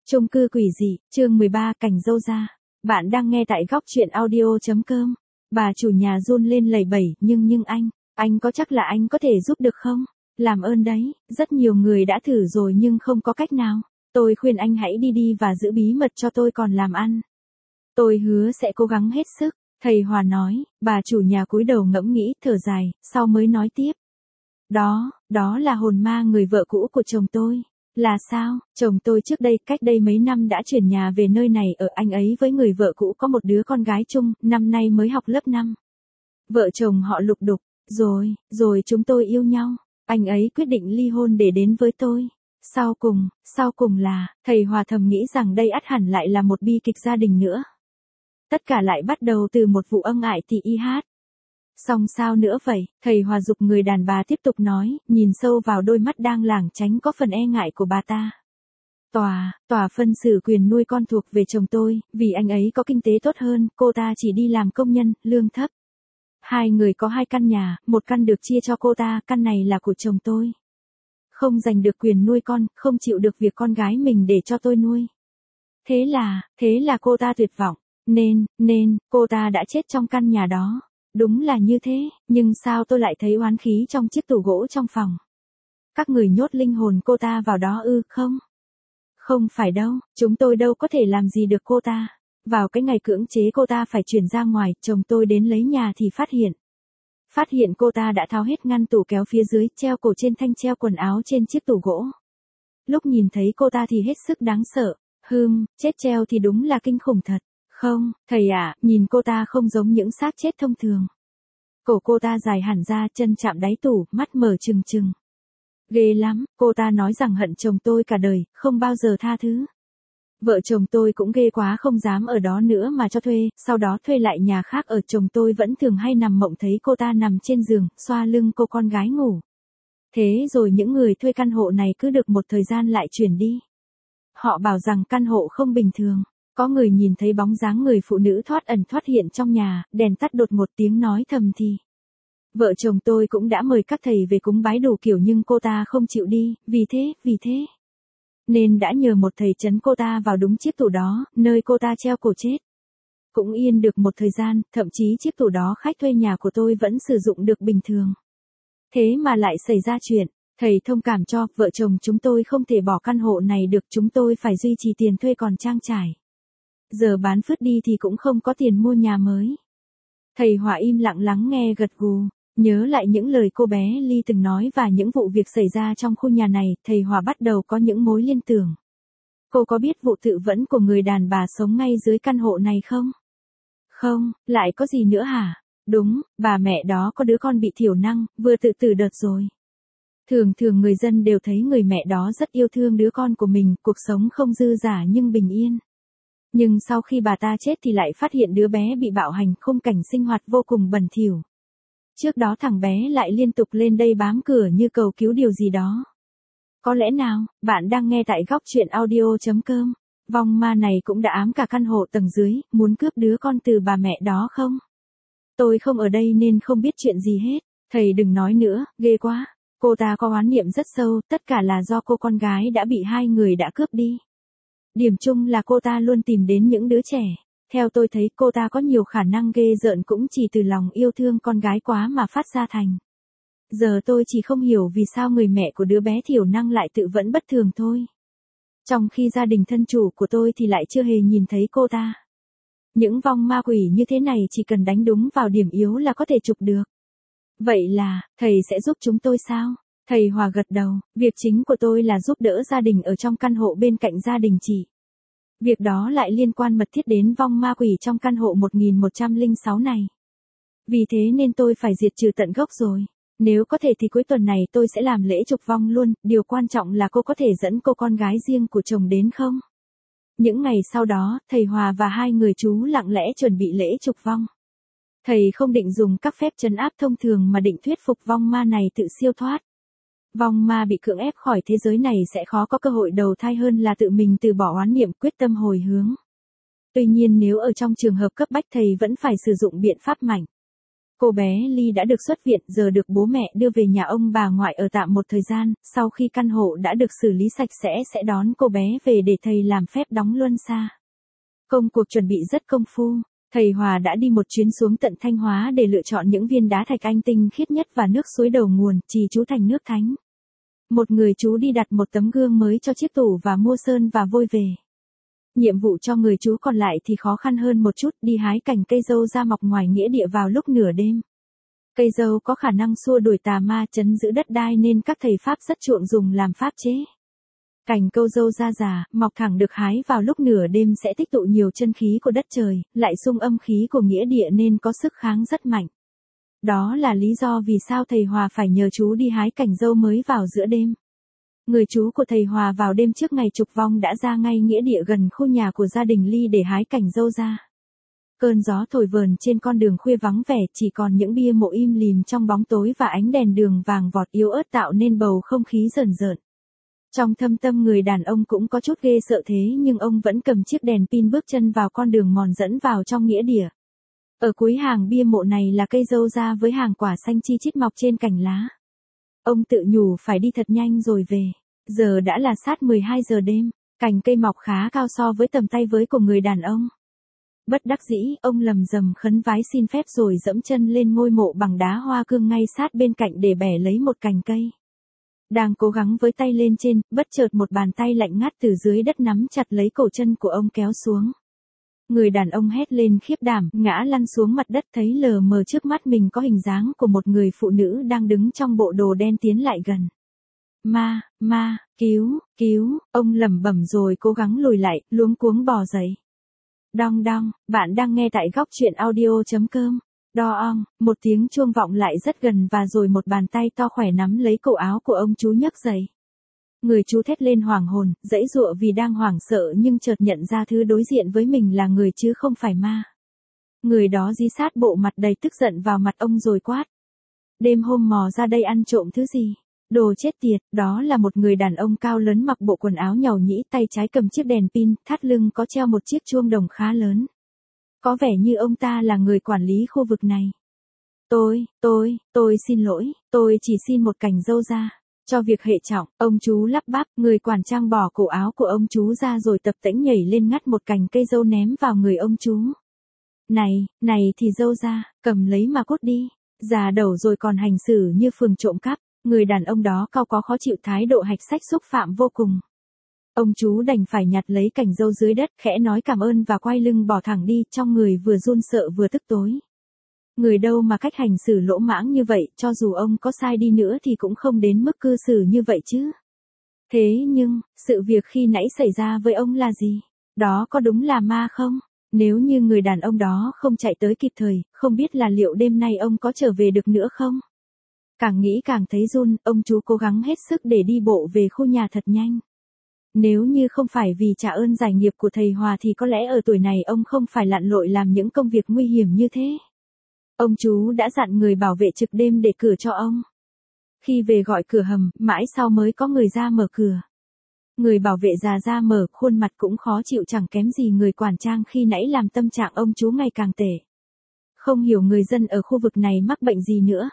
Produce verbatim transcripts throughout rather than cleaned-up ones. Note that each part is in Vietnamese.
Chung cư quỷ dị, chương mười ba cảnh dâu ra. Bạn đang nghe tại góc truyện audio.com. Bà chủ nhà run lên lẩy bẩy, nhưng nhưng anh, anh có chắc là anh có thể giúp được không? Làm ơn đấy, rất nhiều người đã thử rồi nhưng không có cách nào. Tôi khuyên anh hãy đi đi và giữ bí mật cho tôi còn làm ăn. Tôi hứa sẽ cố gắng hết sức, thầy Hòa nói. Bà chủ nhà cúi đầu ngẫm nghĩ, thở dài, sau mới nói tiếp. Đó, đó là hồn ma người vợ cũ của chồng tôi. Là sao? Chồng tôi trước đây, cách đây mấy năm đã chuyển nhà về nơi này ở, anh ấy với người vợ cũ có một đứa con gái chung, năm nay mới học lớp năm. Vợ chồng họ lục đục, rồi, rồi chúng tôi yêu nhau. Anh ấy quyết định ly hôn để đến với tôi. Sau cùng, sau cùng là, thầy Hòa thầm nghĩ rằng đây ắt hẳn lại là một bi kịch gia đình nữa. Tất cả lại bắt đầu từ một vụ ân ái tỉ y hát. Xong sao nữa vậy, thầy Hòa dục người đàn bà tiếp tục nói, nhìn sâu vào đôi mắt đang lảng tránh có phần e ngại của bà ta. Tòa, tòa phân xử quyền nuôi con thuộc về chồng tôi, vì anh ấy có kinh tế tốt hơn, cô ta chỉ đi làm công nhân, lương thấp. Hai người có hai căn nhà, một căn được chia cho cô ta, căn này là của chồng tôi. Không giành được quyền nuôi con, không chịu được việc con gái mình để cho tôi nuôi. Thế là, thế là cô ta tuyệt vọng, nên, nên, cô ta đã chết trong căn nhà đó. Đúng là như thế, nhưng sao tôi lại thấy oán khí trong chiếc tủ gỗ trong phòng? Các người nhốt linh hồn cô ta vào đó ư, không? Không phải đâu, chúng tôi đâu có thể làm gì được cô ta. Vào cái ngày cưỡng chế cô ta phải chuyển ra ngoài, chồng tôi đến lấy nhà thì phát hiện. Phát hiện cô ta đã tháo hết ngăn tủ kéo phía dưới, treo cổ trên thanh treo quần áo trên chiếc tủ gỗ. Lúc nhìn thấy cô ta thì hết sức đáng sợ. Hừm, chết treo thì đúng là kinh khủng thật. Không, thầy ạ, à, nhìn cô ta không giống những xác chết thông thường. Cổ cô ta dài hẳn ra, chân chạm đáy tủ, mắt mở trừng trừng. Ghê lắm, cô ta nói rằng hận chồng tôi cả đời, không bao giờ tha thứ. Vợ chồng tôi cũng ghê quá không dám ở đó nữa mà cho thuê, sau đó thuê lại nhà khác ở. Chồng tôi vẫn thường hay nằm mộng thấy cô ta nằm trên giường, xoa lưng cô con gái ngủ. Thế rồi những người thuê căn hộ này cứ được một thời gian lại chuyển đi. Họ bảo rằng căn hộ không bình thường. Có người nhìn thấy bóng dáng người phụ nữ thoát ẩn thoát hiện trong nhà, đèn tắt đột một tiếng nói thầm thì. Vợ chồng tôi cũng đã mời các thầy về cúng bái đủ kiểu nhưng cô ta không chịu đi, vì thế, vì thế. Nên đã nhờ một thầy trấn cô ta vào đúng chiếc tủ đó, nơi cô ta treo cổ chết. Cũng yên được một thời gian, thậm chí chiếc tủ đó khách thuê nhà của tôi vẫn sử dụng được bình thường. Thế mà lại xảy ra chuyện. Thầy thông cảm cho, vợ chồng chúng tôi không thể bỏ căn hộ này được, chúng tôi phải duy trì tiền thuê còn trang trải. Giờ bán phứt đi thì cũng không có tiền mua nhà mới. Thầy Hòa im lặng lắng nghe gật gù, nhớ lại những lời cô bé Ly từng nói và những vụ việc xảy ra trong khu nhà này, thầy Hòa bắt đầu có những mối liên tưởng. Cô có biết vụ tự vẫn của người đàn bà sống ngay dưới căn hộ này không? Không, lại có gì nữa hả? Đúng, bà mẹ đó có đứa con bị thiểu năng, vừa tự tử đợt rồi. Thường thường người dân đều thấy người mẹ đó rất yêu thương đứa con của mình, cuộc sống không dư dả nhưng bình yên. Nhưng sau khi bà ta chết thì lại phát hiện đứa bé bị bạo hành, khung cảnh sinh hoạt vô cùng bẩn thỉu. Trước đó thằng bé lại liên tục lên đây bám cửa như cầu cứu điều gì đó. Có lẽ nào, bạn đang nghe tại góc truyện audio.com, vong ma này cũng đã ám cả căn hộ tầng dưới, muốn cướp đứa con từ bà mẹ đó không? Tôi không ở đây nên không biết chuyện gì hết, thầy đừng nói nữa, ghê quá. Cô ta có oán niệm rất sâu, tất cả là do cô con gái đã bị hai người đã cướp đi. Điểm chung là cô ta luôn tìm đến những đứa trẻ. Theo tôi thấy cô ta có nhiều khả năng ghê rợn cũng chỉ từ lòng yêu thương con gái quá mà phát ra thành. Giờ tôi chỉ không hiểu vì sao người mẹ của đứa bé thiểu năng lại tự vẫn bất thường thôi. Trong khi gia đình thân chủ của tôi thì lại chưa hề nhìn thấy cô ta. Những vong ma quỷ như thế này chỉ cần đánh đúng vào điểm yếu là có thể chụp được. Vậy là, thầy sẽ giúp chúng tôi sao? Thầy Hòa gật đầu, việc chính của tôi là giúp đỡ gia đình ở trong căn hộ bên cạnh gia đình chị. Việc đó lại liên quan mật thiết đến vong ma quỷ trong căn hộ một nghìn một trăm lẻ sáu này. Vì thế nên tôi phải diệt trừ tận gốc rồi. Nếu có thể thì cuối tuần này tôi sẽ làm lễ trục vong luôn, điều quan trọng là cô có thể dẫn cô con gái riêng của chồng đến không? Những ngày sau đó, thầy Hòa và hai người chú lặng lẽ chuẩn bị lễ trục vong. Thầy không định dùng các phép trấn áp thông thường mà định thuyết phục vong ma này tự siêu thoát. Vong ma bị cưỡng ép khỏi thế giới này sẽ khó có cơ hội đầu thai hơn là tự mình từ bỏ oán niệm quyết tâm hồi hướng. Tuy nhiên nếu ở trong trường hợp cấp bách thầy vẫn phải sử dụng biện pháp mạnh. Cô bé Ly đã được xuất viện, giờ được bố mẹ đưa về nhà ông bà ngoại ở tạm một thời gian, sau khi căn hộ đã được xử lý sạch sẽ sẽ đón cô bé về để thầy làm phép đóng luân xa. Công cuộc chuẩn bị rất công phu, thầy Hòa đã đi một chuyến xuống tận Thanh Hóa để lựa chọn những viên đá thạch anh tinh khiết nhất và nước suối đầu nguồn, trì chú thành nước thánh. Một người chú đi đặt một tấm gương mới cho chiếc tủ và mua sơn và vôi về. Nhiệm vụ cho người chú còn lại thì khó khăn hơn một chút, đi hái cành cây dâu ra mọc ngoài nghĩa địa vào lúc nửa đêm. Cây dâu có khả năng xua đuổi tà ma, trấn giữ đất đai nên các thầy Pháp rất chuộng dùng làm pháp chế. Cành câu dâu ra già, mọc thẳng được hái vào lúc nửa đêm sẽ tích tụ nhiều chân khí của đất trời, lại xung âm khí của nghĩa địa nên có sức kháng rất mạnh. Đó là lý do vì sao thầy Hòa phải nhờ chú đi hái cành dâu mới vào giữa đêm. Người chú của thầy Hòa vào đêm trước ngày trục vong đã ra ngay nghĩa địa gần khu nhà của gia đình Ly để hái cành dâu ra. Cơn gió thổi vờn trên con đường khuya vắng vẻ, chỉ còn những bia mộ im lìm trong bóng tối và ánh đèn đường vàng vọt yếu ớt tạo nên bầu không khí rờn rợn. Trong thâm tâm người đàn ông cũng có chút ghê sợ thế nhưng ông vẫn cầm chiếc đèn pin bước chân vào con đường mòn dẫn vào trong nghĩa địa. Ở cuối hàng bia mộ này là cây dâu ra với hàng quả xanh chi chít mọc trên cành lá. Ông tự nhủ phải đi thật nhanh rồi về. Giờ đã là sát mười hai giờ đêm, cành cây mọc khá cao so với tầm tay với của người đàn ông. Bất đắc dĩ, ông lầm rầm khấn vái xin phép rồi dẫm chân lên ngôi mộ bằng đá hoa cương ngay sát bên cạnh để bẻ lấy một cành cây. Đang cố gắng với tay lên trên, bất chợt một bàn tay lạnh ngắt từ dưới đất nắm chặt lấy cổ chân của ông kéo xuống. Người đàn ông hét lên khiếp đảm, ngã lăn xuống mặt đất, thấy lờ mờ trước mắt mình có hình dáng của một người phụ nữ đang đứng trong bộ đồ đen tiến lại gần. Ma, ma, cứu, cứu, ông lẩm bẩm rồi cố gắng lùi lại, luống cuống bò dậy. Đong đong, bạn đang nghe tại góc truyện audio chấm com. Đo ong, một tiếng chuông vọng lại rất gần và rồi một bàn tay to khỏe nắm lấy cổ áo của ông chú nhấc dậy. Người chú thét lên hoảng hồn, giãy giụa vì đang hoảng sợ nhưng chợt nhận ra thứ đối diện với mình là người chứ không phải ma. Người đó dí sát bộ mặt đầy tức giận vào mặt ông rồi quát. Đêm hôm mò ra đây ăn trộm thứ gì? Đồ chết tiệt, đó là một người đàn ông cao lớn mặc bộ quần áo nhàu nhĩ, tay trái cầm chiếc đèn pin, thắt lưng có treo một chiếc chuông đồng khá lớn. Có vẻ như ông ta là người quản lý khu vực này. Tôi, tôi, tôi xin lỗi, tôi chỉ xin một cành dâu ra. Cho việc hệ trọng, ông chú lắp bắp, người quản trang bỏ cổ áo của ông chú ra rồi tập tễnh nhảy lên ngắt một cành cây dâu ném vào người ông chú. Này, này thì dâu ra, cầm lấy mà cút đi. Già đầu rồi còn hành xử như phường trộm cắp. Người đàn ông đó cao có khó chịu, thái độ hạch sách xúc phạm vô cùng. Ông chú đành phải nhặt lấy cành dâu dưới đất, khẽ nói cảm ơn và quay lưng bỏ thẳng đi, trong người vừa run sợ vừa tức tối. Người đâu mà cách hành xử lỗ mãng như vậy, cho dù ông có sai đi nữa thì cũng không đến mức cư xử như vậy chứ. Thế nhưng, sự việc khi nãy xảy ra với ông là gì? Đó có đúng là ma không? Nếu như người đàn ông đó không chạy tới kịp thời, không biết là liệu đêm nay ông có trở về được nữa không? Càng nghĩ càng thấy run, ông chú cố gắng hết sức để đi bộ về khu nhà thật nhanh. Nếu như không phải vì trả ơn giải nghiệp của thầy Hòa thì có lẽ ở tuổi này ông không phải lặn lội làm những công việc nguy hiểm như thế. Ông chú đã dặn người bảo vệ trực đêm để cửa cho ông. Khi về gọi cửa hầm, mãi sau mới có người ra mở cửa. Người bảo vệ già ra mở, khuôn mặt cũng khó chịu chẳng kém gì người quản trang khi nãy làm tâm trạng ông chú ngày càng tệ. Không hiểu người dân ở khu vực này mắc bệnh gì nữa.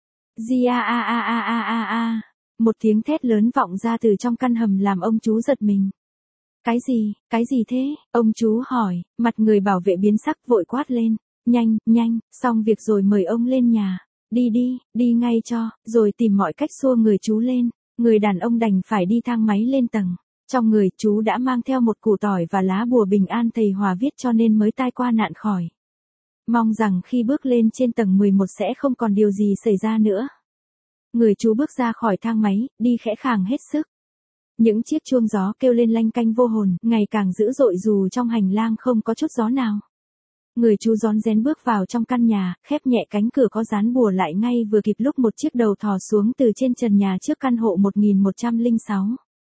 Di a a a a a a a. Một tiếng thét lớn vọng ra từ trong căn hầm làm ông chú giật mình. Cái gì, cái gì thế? Ông chú hỏi, mặt người bảo vệ biến sắc vội quát lên. Nhanh, nhanh, xong việc rồi mời ông lên nhà. Đi đi, đi ngay cho, rồi tìm mọi cách xua người chú lên. Người đàn ông đành phải đi thang máy lên tầng. Trong người chú đã mang theo một củ tỏi và lá bùa bình an thầy Hòa viết cho nên mới tai qua nạn khỏi. Mong rằng khi bước lên trên tầng mười một sẽ không còn điều gì xảy ra nữa. Người chú bước ra khỏi thang máy, đi khẽ khàng hết sức. Những chiếc chuông gió kêu lên lanh canh vô hồn, ngày càng dữ dội dù trong hành lang không có chút gió nào. Người chú rón rén bước vào trong căn nhà, khép nhẹ cánh cửa có dán bùa lại ngay vừa kịp lúc một chiếc đầu thò xuống từ trên trần nhà trước căn hộ một nghìn một trăm lẻ sáu.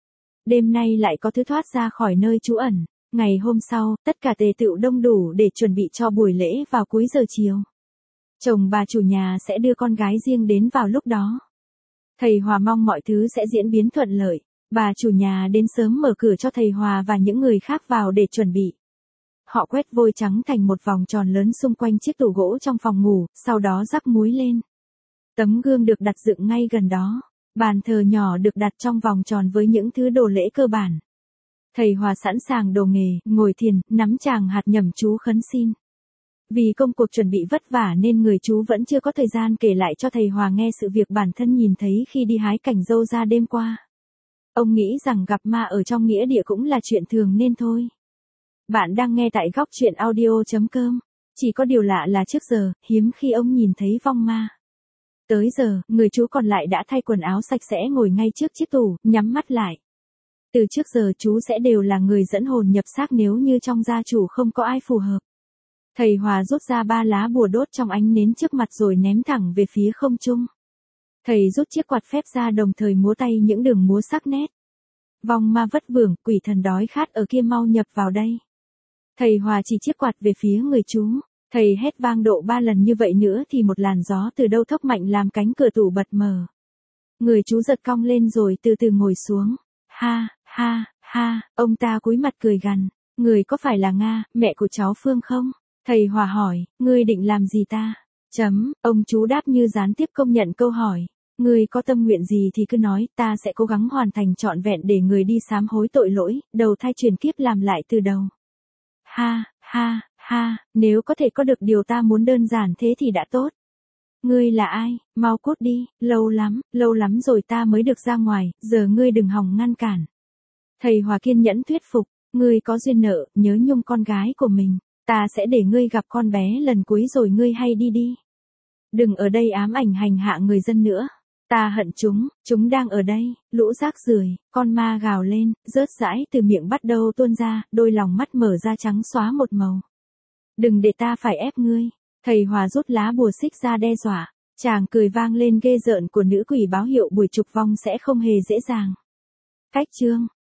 Đêm nay lại có thứ thoát ra khỏi nơi trú ẩn. Ngày hôm sau, tất cả tề tựu đông đủ để chuẩn bị cho buổi lễ vào cuối giờ chiều. Chồng bà chủ nhà sẽ đưa con gái riêng đến vào lúc đó. Thầy Hòa mong mọi thứ sẽ diễn biến thuận lợi. Bà chủ nhà đến sớm mở cửa cho thầy Hòa và những người khác vào để chuẩn bị. họ quét vôi trắng thành một vòng tròn lớn xung quanh chiếc tủ gỗ trong phòng ngủ, sau đó rắc muối lên. Tấm gương được đặt dựng ngay gần đó. Bàn thờ nhỏ được đặt trong vòng tròn với những thứ đồ lễ cơ bản. Thầy Hòa sẵn sàng đồ nghề, ngồi thiền, nắm tràng hạt nhẩm chú khấn xin. Vì công cuộc chuẩn bị vất vả nên người chú vẫn chưa có thời gian kể lại cho thầy Hòa nghe sự việc bản thân nhìn thấy khi đi hái cảnh dâu ra đêm qua. Ông nghĩ rằng gặp ma ở trong nghĩa địa cũng là chuyện thường nên thôi. Bạn đang nghe tại góc truyện audio chấm com. Chỉ có điều lạ là trước giờ, hiếm khi ông nhìn thấy vong ma. Tới giờ, người chú còn lại đã thay quần áo sạch sẽ ngồi ngay trước chiếc tủ, nhắm mắt lại. Từ trước giờ chú sẽ đều là người dẫn hồn nhập xác nếu như trong gia chủ không có ai phù hợp. Thầy Hòa rút ra ba lá bùa đốt trong ánh nến trước mặt rồi ném thẳng về phía không trung. Thầy rút chiếc quạt phép ra đồng thời múa tay những đường múa sắc nét. Vong ma vất vưởng, quỷ thần đói khát ở kia mau nhập vào đây. Thầy Hòa chỉ chiếc quạt về phía người chú. Thầy hét vang độ ba lần như vậy nữa thì một làn gió từ đâu thốc mạnh làm cánh cửa tủ bật mở. Người chú giật cong lên rồi từ từ ngồi xuống. Ha, ha, ha, ông ta cúi mặt cười gằn. Người có phải là Nga, mẹ của cháu Phương không? Thầy Hòa hỏi, ngươi định làm gì ta? Chấm, ông chú đáp như gián tiếp công nhận câu hỏi. Ngươi có tâm nguyện gì thì cứ nói, ta sẽ cố gắng hoàn thành trọn vẹn để người đi sám hối tội lỗi, đầu thai truyền kiếp làm lại từ đầu. Ha, ha, ha, nếu có thể có được điều ta muốn đơn giản thế thì đã tốt. Ngươi là ai, mau cút đi, lâu lắm, lâu lắm rồi ta mới được ra ngoài, giờ ngươi đừng hòng ngăn cản. Thầy Hòa kiên nhẫn thuyết phục, ngươi có duyên nợ, nhớ nhung con gái của mình, ta sẽ để ngươi gặp con bé lần cuối rồi ngươi hay đi đi. Đừng ở đây ám ảnh hành hạ người dân nữa. Ta hận chúng, chúng đang ở đây, lũ rác rưởi, con ma gào lên, rớt rãi từ miệng bắt đầu tuôn ra, đôi lòng mắt mở ra trắng xóa một màu. Đừng để ta phải ép ngươi. Thầy Hòa rút lá bùa xích ra đe dọa. Chàng cười vang lên ghê rợn của nữ quỷ báo hiệu buổi trục vong sẽ không hề dễ dàng. Cách chương